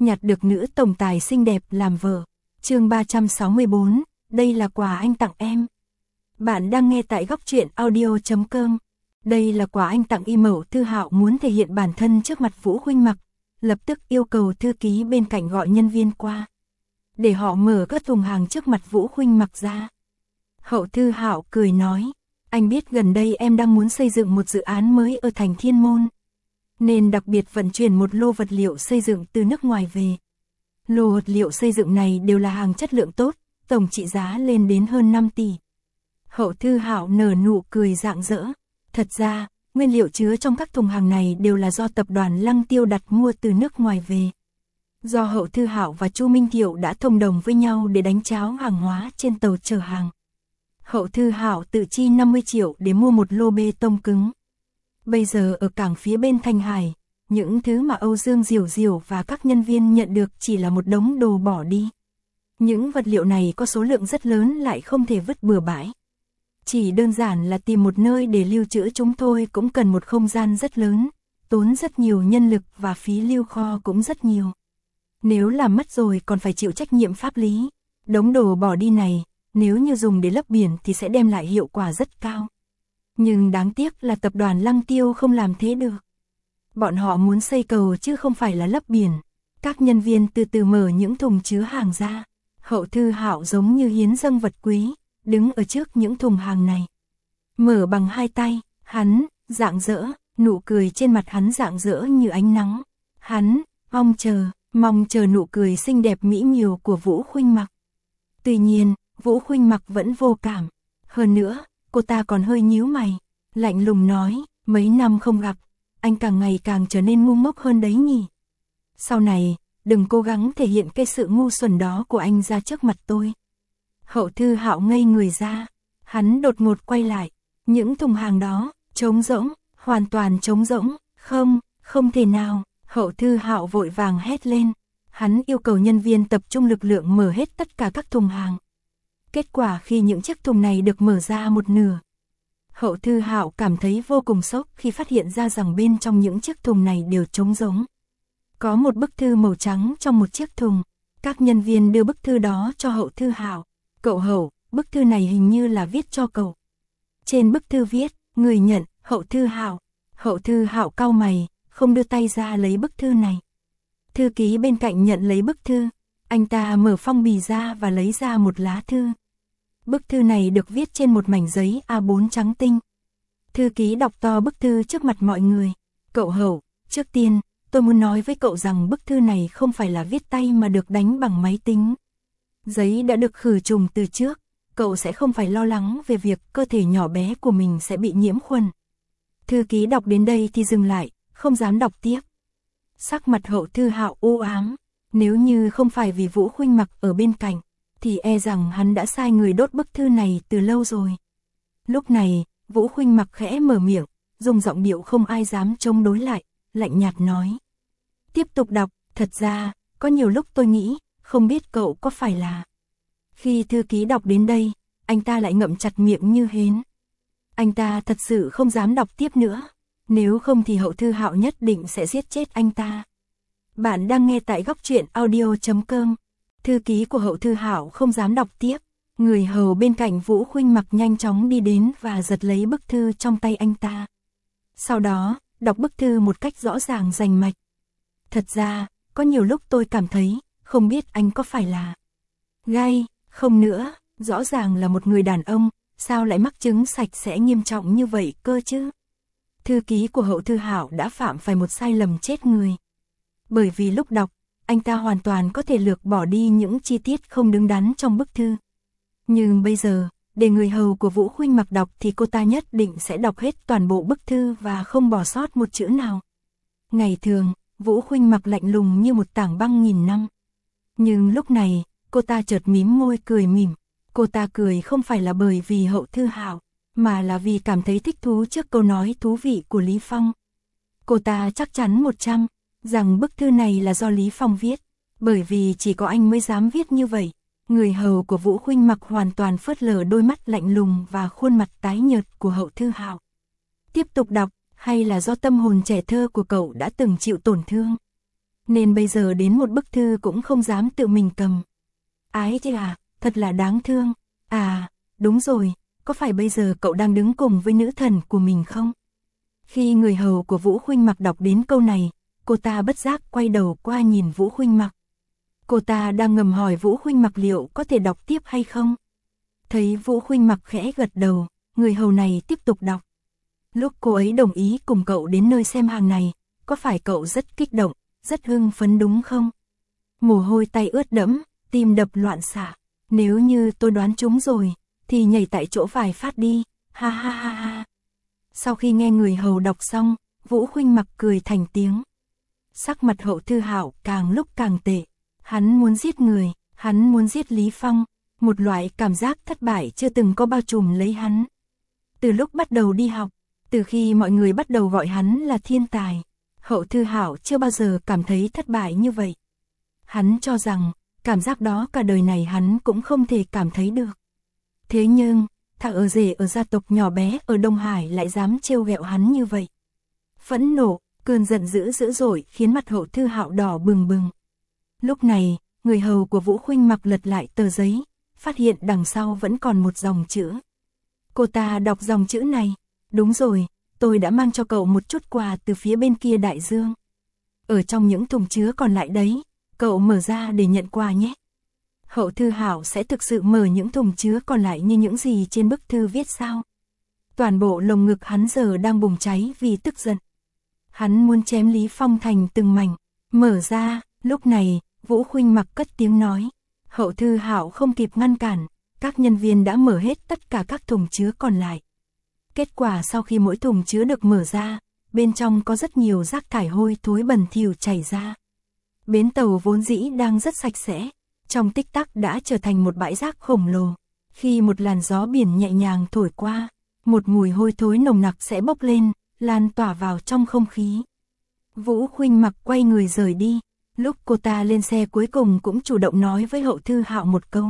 nhặt được nữ tổng tài xinh đẹp làm vợ. Chương 364, đây là quà anh tặng em. Bạn đang nghe tại góc truyện audio.com. Đây là quà anh tặng. Y Mậu Thư Hạo muốn thể hiện bản thân trước mặt Vũ Khuynh Mặc, lập tức yêu cầu thư ký bên cạnh gọi nhân viên qua, để họ mở các thùng hàng trước mặt Vũ Khuynh Mặc ra. Hậu Thư Hạo cười nói, anh biết gần đây em đang muốn xây dựng một dự án mới ở thành Thiên Môn, nên đặc biệt vận chuyển một lô vật liệu xây dựng từ nước ngoài về. Lô vật liệu xây dựng này đều là hàng chất lượng tốt, tổng trị giá lên đến hơn 5 tỷ. Hậu Thư Hạo nở nụ cười rạng rỡ. Thật ra, nguyên liệu chứa trong các thùng hàng này đều là do tập đoàn Lăng Tiêu đặt mua từ nước ngoài về. Do Hậu Thư Hạo và Chu Minh Thiệu đã thông đồng với nhau để đánh tráo hàng hóa trên tàu chở hàng. Hậu Thư Hạo tự chi 50 triệu để mua một lô bê tông cứng. Bây giờ ở cảng phía bên Thanh Hải, những thứ mà Âu Dương Diểu Diểu và các nhân viên nhận được chỉ là một đống đồ bỏ đi. Những vật liệu này có số lượng rất lớn lại không thể vứt bừa bãi. Chỉ đơn giản là tìm một nơi để lưu trữ chúng thôi cũng cần một không gian rất lớn, tốn rất nhiều nhân lực và phí lưu kho cũng rất nhiều. Nếu làm mất rồi còn phải chịu trách nhiệm pháp lý. Đống đồ bỏ đi này, nếu như dùng để lấp biển thì sẽ đem lại hiệu quả rất cao. Nhưng đáng tiếc là tập đoàn Lăng Tiêu không làm thế được. Bọn họ muốn xây cầu chứ không phải là lấp biển. Các nhân viên từ từ mở những thùng chứa hàng ra. Hậu Thư Hạo giống như hiến dâng vật quý, đứng ở trước những thùng hàng này. Mở bằng hai tay, hắn, rạng rỡ, nụ cười trên mặt hắn rạng rỡ như ánh nắng. Hắn, mong chờ nụ cười xinh đẹp mỹ miều của Vũ Khuynh Mặc. Tuy nhiên, Vũ Khuynh Mặc vẫn vô cảm. Hơn nữa, cô ta còn hơi nhíu mày, lạnh lùng nói, mấy năm không gặp, anh càng ngày càng trở nên ngu ngốc hơn đấy nhỉ. Sau này, đừng cố gắng thể hiện cái sự ngu xuẩn đó của anh ra trước mặt tôi. Hậu Thư Hạo ngây người ra, hắn đột ngột quay lại, những thùng hàng đó, trống rỗng, hoàn toàn trống rỗng, không thể nào. Hậu Thư Hạo vội vàng hét lên, hắn yêu cầu nhân viên tập trung lực lượng mở hết tất cả các thùng hàng. Kết quả khi những chiếc thùng này được mở ra một nửa, Hậu Thư Hạo cảm thấy vô cùng sốc khi phát hiện ra rằng bên trong những chiếc thùng này đều trống rỗng. Có một bức thư màu trắng trong một chiếc thùng. Các nhân viên đưa bức thư đó cho Hậu Thư Hạo. Cậu Hậu, bức thư này hình như là viết cho cậu. Trên bức thư viết, người nhận, Hậu Thư Hạo. Hậu Thư Hạo cau mày, không đưa tay ra lấy bức thư này. Thư ký bên cạnh nhận lấy bức thư. Anh ta mở phong bì ra và lấy ra một lá thư. Bức thư này được viết trên một mảnh giấy A4 trắng tinh. Thư ký đọc to bức thư trước mặt mọi người. Cậu Hậu, trước tiên, tôi muốn nói với cậu rằng bức thư này không phải là viết tay mà được đánh bằng máy tính. Giấy đã được khử trùng từ trước, cậu sẽ không phải lo lắng về việc cơ thể nhỏ bé của mình sẽ bị nhiễm khuẩn. Thư ký đọc đến đây thì dừng lại, không dám đọc tiếp. Sắc mặt Hậu Thư Hạo u ám, nếu như không phải vì Vũ Khuynh Mặc ở bên cạnh, thì e rằng hắn đã sai người đốt bức thư này từ lâu rồi. Lúc này, Vũ Khuynh Mặc khẽ mở miệng, dùng giọng điệu không ai dám chống đối lại, lạnh nhạt nói. Tiếp tục đọc, thật ra, có nhiều lúc tôi nghĩ, không biết cậu có phải là... Khi thư ký đọc đến đây, anh ta lại ngậm chặt miệng như hến. Anh ta thật sự không dám đọc tiếp nữa, nếu không thì Hậu Thư Hạo nhất định sẽ giết chết anh ta. Bạn đang nghe tại góc truyện audio.com. Thư ký của Hậu Thư Hạo không dám đọc tiếp. Người hầu bên cạnh Vũ Khuynh Mặc nhanh chóng đi đến và giật lấy bức thư trong tay anh ta. Sau đó, đọc bức thư một cách rõ ràng rành mạch. Thật ra, có nhiều lúc tôi cảm thấy, không biết anh có phải là gay, không nữa, rõ ràng là một người đàn ông, sao lại mắc chứng sạch sẽ nghiêm trọng như vậy cơ chứ? Thư ký của Hậu Thư Hạo đã phạm phải một sai lầm chết người. Bởi vì lúc đọc, anh ta hoàn toàn có thể lược bỏ đi những chi tiết không đứng đắn trong bức thư. Nhưng bây giờ, để người hầu của Vũ Khuynh Mặc đọc thì cô ta nhất định sẽ đọc hết toàn bộ bức thư và không bỏ sót một chữ nào. Ngày thường, Vũ Khuynh Mặc lạnh lùng như một tảng băng nghìn năm. Nhưng lúc này, cô ta chợt mím môi cười mỉm. Cô ta cười không phải là bởi vì Hậu Thư Hạo, mà là vì cảm thấy thích thú trước câu nói thú vị của Lý Phong. Cô ta chắc chắn 100% rằng bức thư này là do Lý Phong viết, bởi vì chỉ có anh mới dám viết như vậy. Người hầu của Vũ Khuynh Mặc hoàn toàn phớt lờ đôi mắt lạnh lùng và khuôn mặt tái nhợt của Hậu Thư Hạo. Tiếp tục đọc, hay là do tâm hồn trẻ thơ của cậu đã từng chịu tổn thương? nên bây giờ đến một bức thư cũng không dám tự mình cầm. Ái chứ à, thật là đáng thương. À, đúng rồi, có phải bây giờ cậu đang đứng cùng với nữ thần của mình không? Khi người hầu của Vũ Khuynh Mặc đọc đến câu này, cô ta bất giác quay đầu qua nhìn Vũ Khuynh Mặc. Cô ta đang ngầm hỏi Vũ Khuynh Mặc liệu có thể đọc tiếp hay không? Thấy Vũ Khuynh Mặc khẽ gật đầu, người hầu này tiếp tục đọc. Lúc cô ấy đồng ý cùng cậu đến nơi xem hàng này, có phải cậu rất kích động, rất hưng phấn đúng không? Mồ hôi tay ướt đẫm, tim đập loạn xạ. Nếu như tôi đoán trúng rồi, thì nhảy tại chỗ vài phát đi, ha ha ha ha. Sau khi nghe người hầu đọc xong, Vũ Khuynh Mặc cười thành tiếng. Sắc mặt Hậu Thư Hạo càng lúc càng tệ. Hắn muốn giết người, hắn muốn giết Lý Phong. Một loại cảm giác thất bại chưa từng có bao trùm lấy hắn. Từ lúc bắt đầu đi học, từ khi mọi người bắt đầu gọi hắn là thiên tài, Hậu Thư Hạo chưa bao giờ cảm thấy thất bại như vậy. Hắn cho rằng, cảm giác đó cả đời này hắn cũng không thể cảm thấy được. Thế nhưng, thằng ở rể ở gia tộc nhỏ bé ở Đông Hải lại dám trêu ghẹo hắn như vậy. Phẫn nộ, cơn giận dữ dữ dội khiến mặt Hậu Thư Hạo đỏ bừng bừng. Lúc này, người hầu của Vũ Khuynh Mặc lật lại tờ giấy, phát hiện đằng sau vẫn còn một dòng chữ. Cô ta đọc dòng chữ này, đúng rồi, tôi đã mang cho cậu một chút quà từ phía bên kia đại dương. Ở trong những thùng chứa còn lại đấy, cậu mở ra để nhận quà nhé. Hậu Thư Hạo sẽ thực sự mở những thùng chứa còn lại như những gì trên bức thư viết sao? Toàn bộ lồng ngực hắn giờ đang bùng cháy vì tức giận. Hắn muốn chém Lý Phong thành từng mảnh. Mở ra, lúc này, Vũ Khuynh Mặc cất tiếng nói. Hậu Thư Hạo không kịp ngăn cản, các nhân viên đã mở hết tất cả các thùng chứa còn lại. Kết quả sau khi mỗi thùng chứa được mở ra, bên trong có rất nhiều rác thải hôi thối bẩn thỉu chảy ra. Bến tàu vốn dĩ đang rất sạch sẽ, trong tích tắc đã trở thành một bãi rác khổng lồ. Khi một làn gió biển nhẹ nhàng thổi qua, một mùi hôi thối nồng nặc sẽ bốc lên, lan tỏa vào trong không khí. Vũ Khuynh Mặc quay người rời đi. Lúc cô ta lên xe cuối cùng cũng chủ động nói với Hậu Thư Hạo một câu.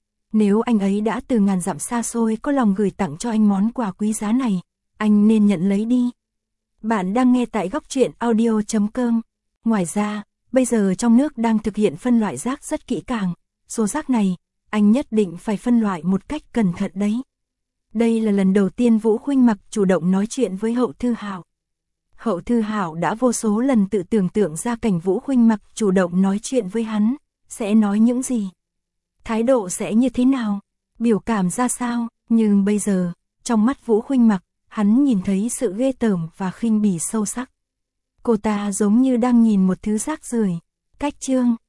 Nếu anh ấy đã từ ngàn dặm xa xôi có lòng gửi tặng cho anh món quà quý giá này, anh nên nhận lấy đi. Bạn đang nghe tại Góc Truyện Audio.com. Ngoài ra, bây giờ trong nước đang thực hiện phân loại rác rất kỹ càng. Số rác này, anh nhất định phải phân loại một cách cẩn thận đấy. Đây là lần đầu tiên Vũ Khuynh Mặc chủ động nói chuyện với Hậu Thư Hạo. Hậu Thư Hạo đã vô số lần tự tưởng tượng ra cảnh Vũ Khuynh Mặc chủ động nói chuyện với hắn, sẽ nói những gì? Thái độ sẽ như thế nào? Biểu cảm ra sao? Nhưng bây giờ, trong mắt Vũ Khuynh Mặc, hắn nhìn thấy sự ghê tởm và khinh bỉ sâu sắc. Cô ta giống như đang nhìn một thứ rác rưởi. Cách chương